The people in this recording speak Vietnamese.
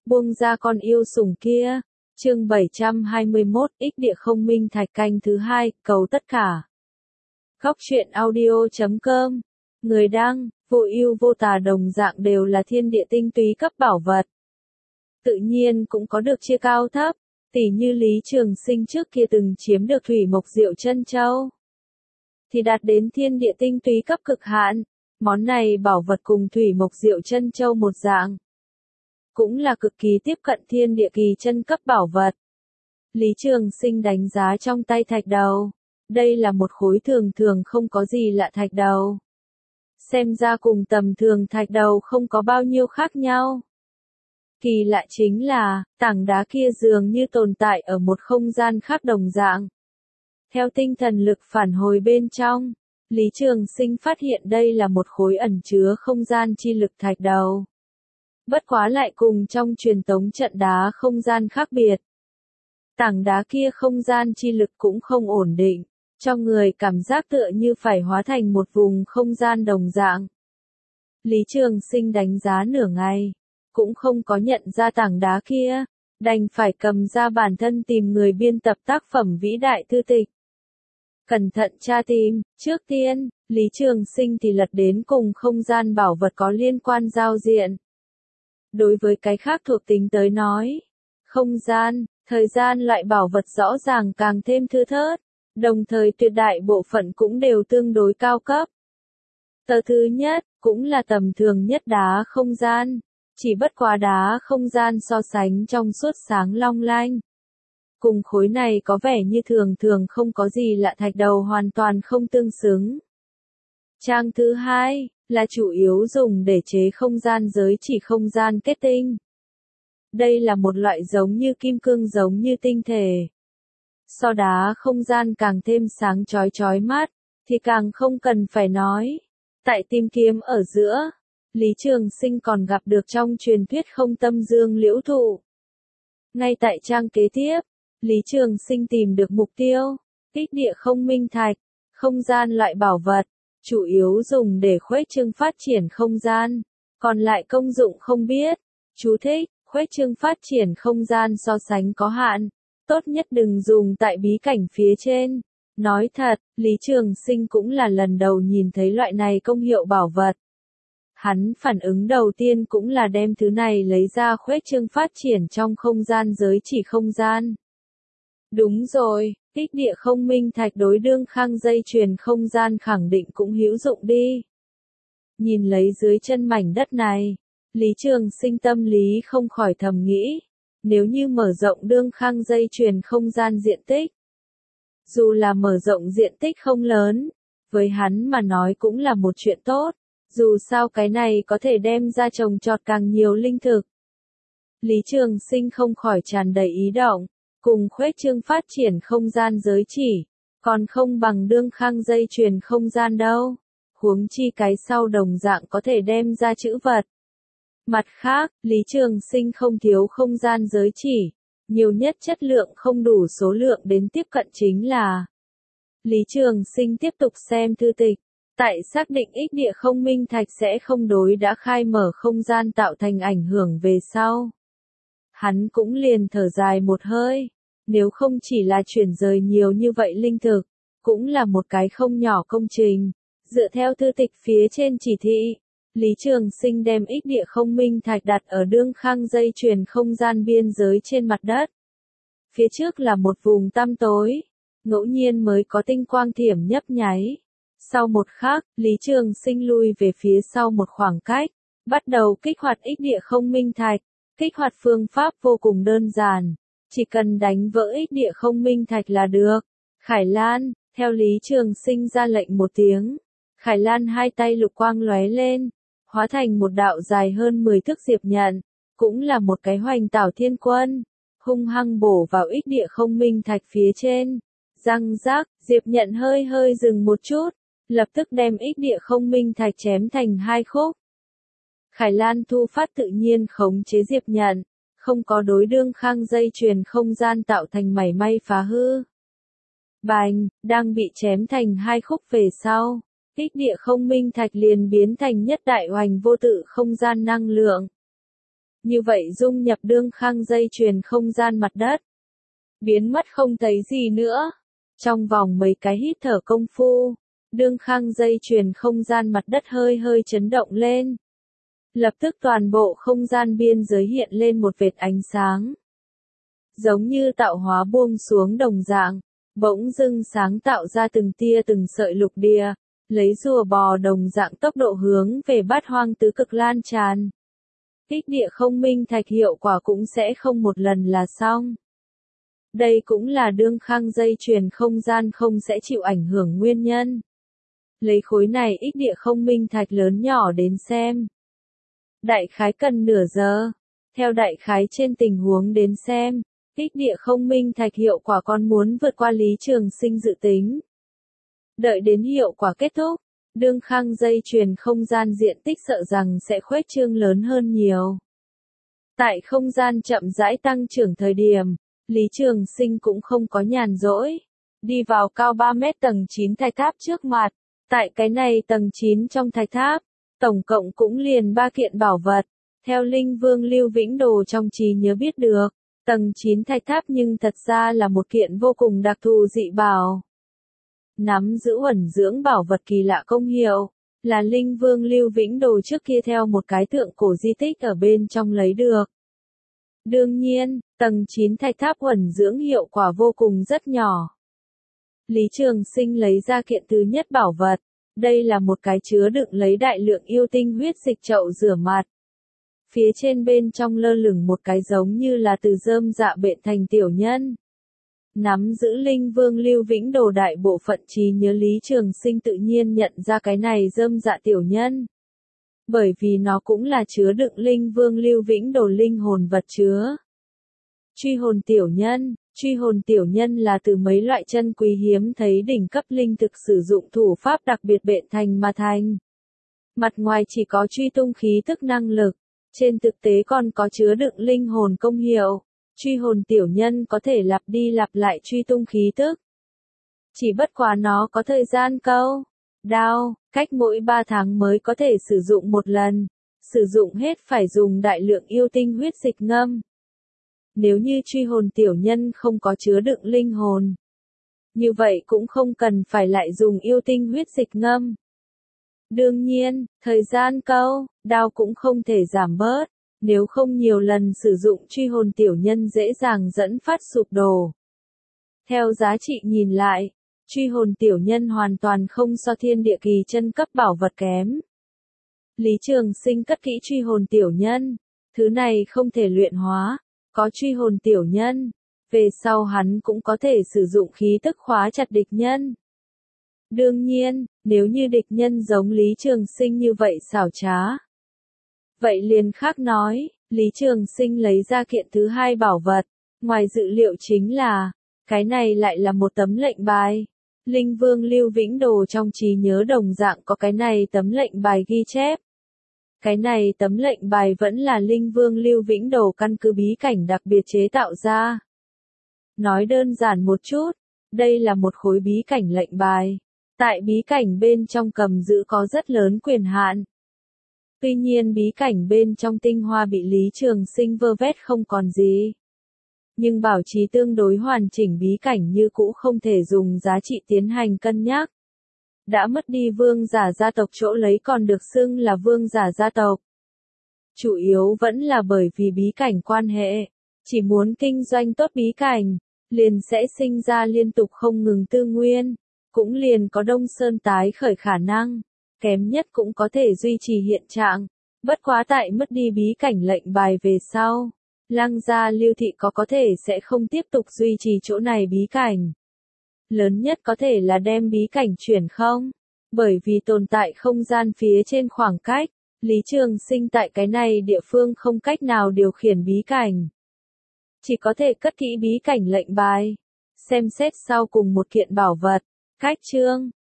Buông ra con yêu sủng kia. Chương 721, ích địa không minh thạch canh thứ 2, cầu tất cả. Góc truyện audio.com. Người đăng, vô ưu vô tà đồng dạng đều là thiên địa tinh túy cấp bảo vật. Tự nhiên cũng có được chia cao thấp, tỉ như Lý Trường Sinh trước kia từng chiếm được Thủy Mộc Diệu Chân Châu, thì đạt đến thiên địa tinh túy cấp cực hạn. Món này bảo vật cùng Thủy Mộc Diệu Chân Châu một dạng, cũng là cực kỳ tiếp cận thiên địa kỳ chân cấp bảo vật. Lý Trường Sinh đánh giá trong tay thạch đầu, đây là một khối thường thường không có gì lạ thạch đầu. Xem ra cùng tầm thường thạch đầu không có bao nhiêu khác nhau. Kỳ lạ chính là, tảng đá kia dường như tồn tại ở một không gian khác đồng dạng. Theo tinh thần lực phản hồi bên trong, Lý Trường Sinh phát hiện đây là một khối ẩn chứa không gian chi lực thạch đầu. Bất quá lại cùng trong truyền tống trận đá không gian khác biệt. Tảng đá kia không gian chi lực cũng không ổn định, cho người cảm giác tựa như phải hóa thành một vùng không gian đồng dạng. Lý Trường Sinh đánh giá nửa ngày, cũng không có nhận ra tảng đá kia, đành phải cầm ra bản thân tìm người biên tập tác phẩm vĩ đại thư tịch. Cẩn thận tra tìm, trước tiên, Lý Trường Sinh thì lật đến cùng không gian bảo vật có liên quan giao diện. Đối với cái khác thuộc tính tới nói, không gian, thời gian loại bảo vật rõ ràng càng thêm thưa thớt, đồng thời tuyệt đại bộ phận cũng đều tương đối cao cấp. Tờ thứ nhất, cũng là tầm thường nhất đá không gian, chỉ bất quá đá không gian so sánh trong suốt sáng long lanh. Cùng khối này có vẻ như thường thường không có gì lạ thạch đầu hoàn toàn không tương xứng. Trang thứ hai, là chủ yếu dùng để chế không gian giới chỉ không gian kết tinh. Đây là một loại giống như kim cương giống như tinh thể. So đá không gian càng thêm sáng chói mắt, thì càng không cần phải nói. Tại tìm kiếm ở giữa, Lý Trường Sinh còn gặp được trong truyền thuyết không tâm dương liễu thụ. Ngay tại trang kế tiếp, Lý Trường Sinh tìm được mục tiêu, ích địa không minh thạch, không gian loại bảo vật, chủ yếu dùng để khuếch trương phát triển không gian, còn lại công dụng không biết. Chú thích, khuếch trương phát triển không gian so sánh có hạn, tốt nhất đừng dùng tại bí cảnh phía trên. Nói thật, Lý Trường Sinh cũng là lần đầu nhìn thấy loại này công hiệu bảo vật. Hắn phản ứng đầu tiên cũng là đem thứ này lấy ra khuếch trương phát triển trong không gian giới chỉ không gian. Đúng rồi, ích địa không minh thạch đối đương khang dây chuyền không gian khẳng định cũng hữu dụng đi. Nhìn lấy dưới chân mảnh đất này, Lý Trường Sinh tâm lý không khỏi thầm nghĩ, nếu như mở rộng đương khang dây chuyền không gian diện tích. Dù là mở rộng diện tích không lớn, với hắn mà nói cũng là một chuyện tốt, dù sao cái này có thể đem ra trồng trọt càng nhiều linh thực. Lý Trường Sinh không khỏi tràn đầy ý động, cùng khuếch trương phát triển không gian giới chỉ, còn không bằng đương khang dây chuyền không gian đâu, huống chi cái sau đồng dạng có thể đem ra chữ vật. Mặt khác, Lý Trường Sinh không thiếu không gian giới chỉ, nhiều nhất chất lượng không đủ số lượng đến tiếp cận chính là. Lý Trường Sinh tiếp tục xem thư tịch, tại xác định ích địa không minh thạch sẽ không đối đã khai mở không gian tạo thành ảnh hưởng về sau. Hắn cũng liền thở dài một hơi, nếu không chỉ là chuyển rời nhiều như vậy linh thực, cũng là một cái không nhỏ công trình. Dựa theo thư tịch phía trên chỉ thị, Lý Trường Sinh đem ích địa không minh thạch đặt ở đương khang dây chuyền không gian biên giới trên mặt đất. Phía trước là một vùng tăm tối, ngẫu nhiên mới có tinh quang thiểm nhấp nháy. Sau một khắc, Lý Trường Sinh lui về phía sau một khoảng cách, bắt đầu kích hoạt ích địa không minh thạch. Kích hoạt phương pháp vô cùng đơn giản, chỉ cần đánh vỡ ích địa không minh thạch là được. Khải Lan, theo Lý Trường Sinh ra lệnh một tiếng, Khải Lan hai tay lục quang lóe lên, hóa thành một đạo dài hơn 10 thước diệp nhận, cũng là một cái hoành tảo thiên quân, hung hăng bổ vào ích địa không minh thạch phía trên. Răng rác, diệp nhận hơi hơi dừng một chút, lập tức đem ích địa không minh thạch chém thành hai khúc. Khải Lan thu phát tự nhiên khống chế diệp nhận, không có đối đương khang dây chuyền không gian tạo thành mảy may phá hư. Bành, đang bị chém thành hai khúc về sau, ích địa không minh thạch liền biến thành nhất đại hoành vô tự không gian năng lượng. như vậy dung nhập đương khang dây chuyền không gian mặt đất. Biến mất không thấy gì nữa. Trong vòng mấy cái hít thở công phu, đương khang dây chuyền không gian mặt đất hơi hơi chấn động lên. Lập tức toàn bộ không gian biên giới hiện lên một vệt ánh sáng. Giống như tạo hóa buông xuống đồng dạng, bỗng dưng sáng tạo ra từng tia từng sợi lục địa, lấy rùa bò đồng dạng tốc độ hướng về bát hoang tứ cực lan tràn. Ích địa không minh thạch hiệu quả cũng sẽ không một lần là xong. Đây cũng là đương khang dây chuyền không gian không sẽ chịu ảnh hưởng nguyên nhân. Lấy khối này ích địa không minh thạch lớn nhỏ đến xem. Đại khái cần nửa giờ. Theo đại khái trên tình huống đến xem, ích địa không minh thạch hiệu quả còn muốn vượt qua Lý Trường Sinh dự tính. Đợi đến hiệu quả kết thúc, đương khang dây chuyền không gian diện tích sợ rằng sẽ khuếch trương lớn hơn nhiều. Tại không gian chậm rãi tăng trưởng thời điểm, Lý Trường Sinh cũng không có nhàn rỗi. Đi vào cao 3 mét tầng 9 thạch tháp trước mặt. Tại cái này tầng 9 trong thạch tháp, tổng cộng cũng liền 3 kiện bảo vật. Theo Linh Vương Lưu Vĩnh Đồ trong trí nhớ biết được, tầng 9 thạch tháp nhưng thật ra là một kiện vô cùng đặc thù dị bảo. Nắm giữ ẩn dưỡng bảo vật kỳ lạ công hiệu, là Linh Vương Lưu Vĩnh Đồ trước kia theo một cái tượng cổ di tích ở bên trong lấy được. Đương nhiên, tầng 9 thạch tháp ẩn dưỡng hiệu quả vô cùng rất nhỏ. Lý Trường Sinh lấy ra kiện thứ nhất bảo vật, đây là một cái chứa đựng lấy đại lượng yêu tinh huyết dịch chậu rửa mặt. Phía trên bên trong lơ lửng một cái giống như là từ rơm dạ bện thành tiểu nhân. Nắm giữ Linh Vương Lưu Vĩnh Đồ đại bộ phận trí nhớ Lý Trường Sinh tự nhiên nhận ra cái này rơm dạ tiểu nhân. Bởi vì nó cũng là chứa đựng Linh Vương Lưu Vĩnh Đồ linh hồn vật chứa. Truy hồn tiểu nhân là từ mấy loại chân quý hiếm thấy đỉnh cấp linh thực sử dụng thủ pháp đặc biệt bện thành mà thành. Mặt ngoài chỉ có truy tung khí tức năng lực, trên thực tế còn có chứa đựng linh hồn công hiệu. Truy hồn tiểu nhân có thể lặp đi lặp lại truy tung khí tức. Chỉ bất quá nó có thời gian câu đao, cách mỗi 3 tháng mới có thể sử dụng một lần. Sử dụng hết phải dùng đại lượng yêu tinh huyết dịch ngâm. Nếu như truy hồn tiểu nhân không có chứa đựng linh hồn, như vậy cũng không cần phải lại dùng yêu tinh huyết dịch ngâm. Đương nhiên, thời gian câu đao cũng không thể giảm bớt. Nếu không nhiều lần sử dụng truy hồn tiểu nhân dễ dàng dẫn phát sụp đổ. Theo giá trị nhìn lại, truy hồn tiểu nhân hoàn toàn không so thiên địa kỳ chân cấp bảo vật kém. Lý Trường Sinh cất kỹ truy hồn tiểu nhân, thứ này không thể luyện hóa, có truy hồn tiểu nhân, về sau hắn cũng có thể sử dụng khí tức khóa chặt địch nhân. Đương nhiên, nếu như địch nhân giống Lý Trường Sinh như vậy xảo trá. Vậy liền khác nói, Lý Trường Sinh lấy ra kiện thứ hai bảo vật, ngoài dự liệu chính là, cái này lại là một tấm lệnh bài. Linh Vương Lưu Vĩnh Đồ trong trí nhớ đồng dạng có cái này tấm lệnh bài ghi chép. Cái này tấm lệnh bài vẫn là Linh Vương Lưu Vĩnh Đồ căn cứ bí cảnh đặc biệt chế tạo ra. Nói đơn giản một chút, đây là một khối bí cảnh lệnh bài. Tại bí cảnh bên trong cầm giữ có rất lớn quyền hạn. Tuy nhiên bí cảnh bên trong tinh hoa bị Lý Trường Sinh vơ vét không còn gì. Nhưng bảo trì tương đối hoàn chỉnh bí cảnh như cũ không thể dùng giá trị tiến hành cân nhắc. Đã mất đi vương giả gia tộc chỗ lấy còn được xưng là vương giả gia tộc. Chủ yếu vẫn là bởi vì bí cảnh quan hệ. Chỉ muốn kinh doanh tốt bí cảnh, liền sẽ sinh ra liên tục không ngừng tư nguyên. Cũng liền có Đông Sơn tái khởi khả năng. Kém nhất cũng có thể duy trì hiện trạng. Bất quá tại mất đi bí cảnh lệnh bài về sau. Lăng gia Lưu thị có thể sẽ không tiếp tục duy trì chỗ này bí cảnh. Lớn nhất có thể là đem bí cảnh chuyển không. Bởi vì tồn tại không gian phía trên khoảng cách. Lý Trường Sinh tại cái này địa phương không cách nào điều khiển bí cảnh. Chỉ có thể cất kỹ bí cảnh lệnh bài. Xem xét sau cùng một kiện bảo vật. Cách chương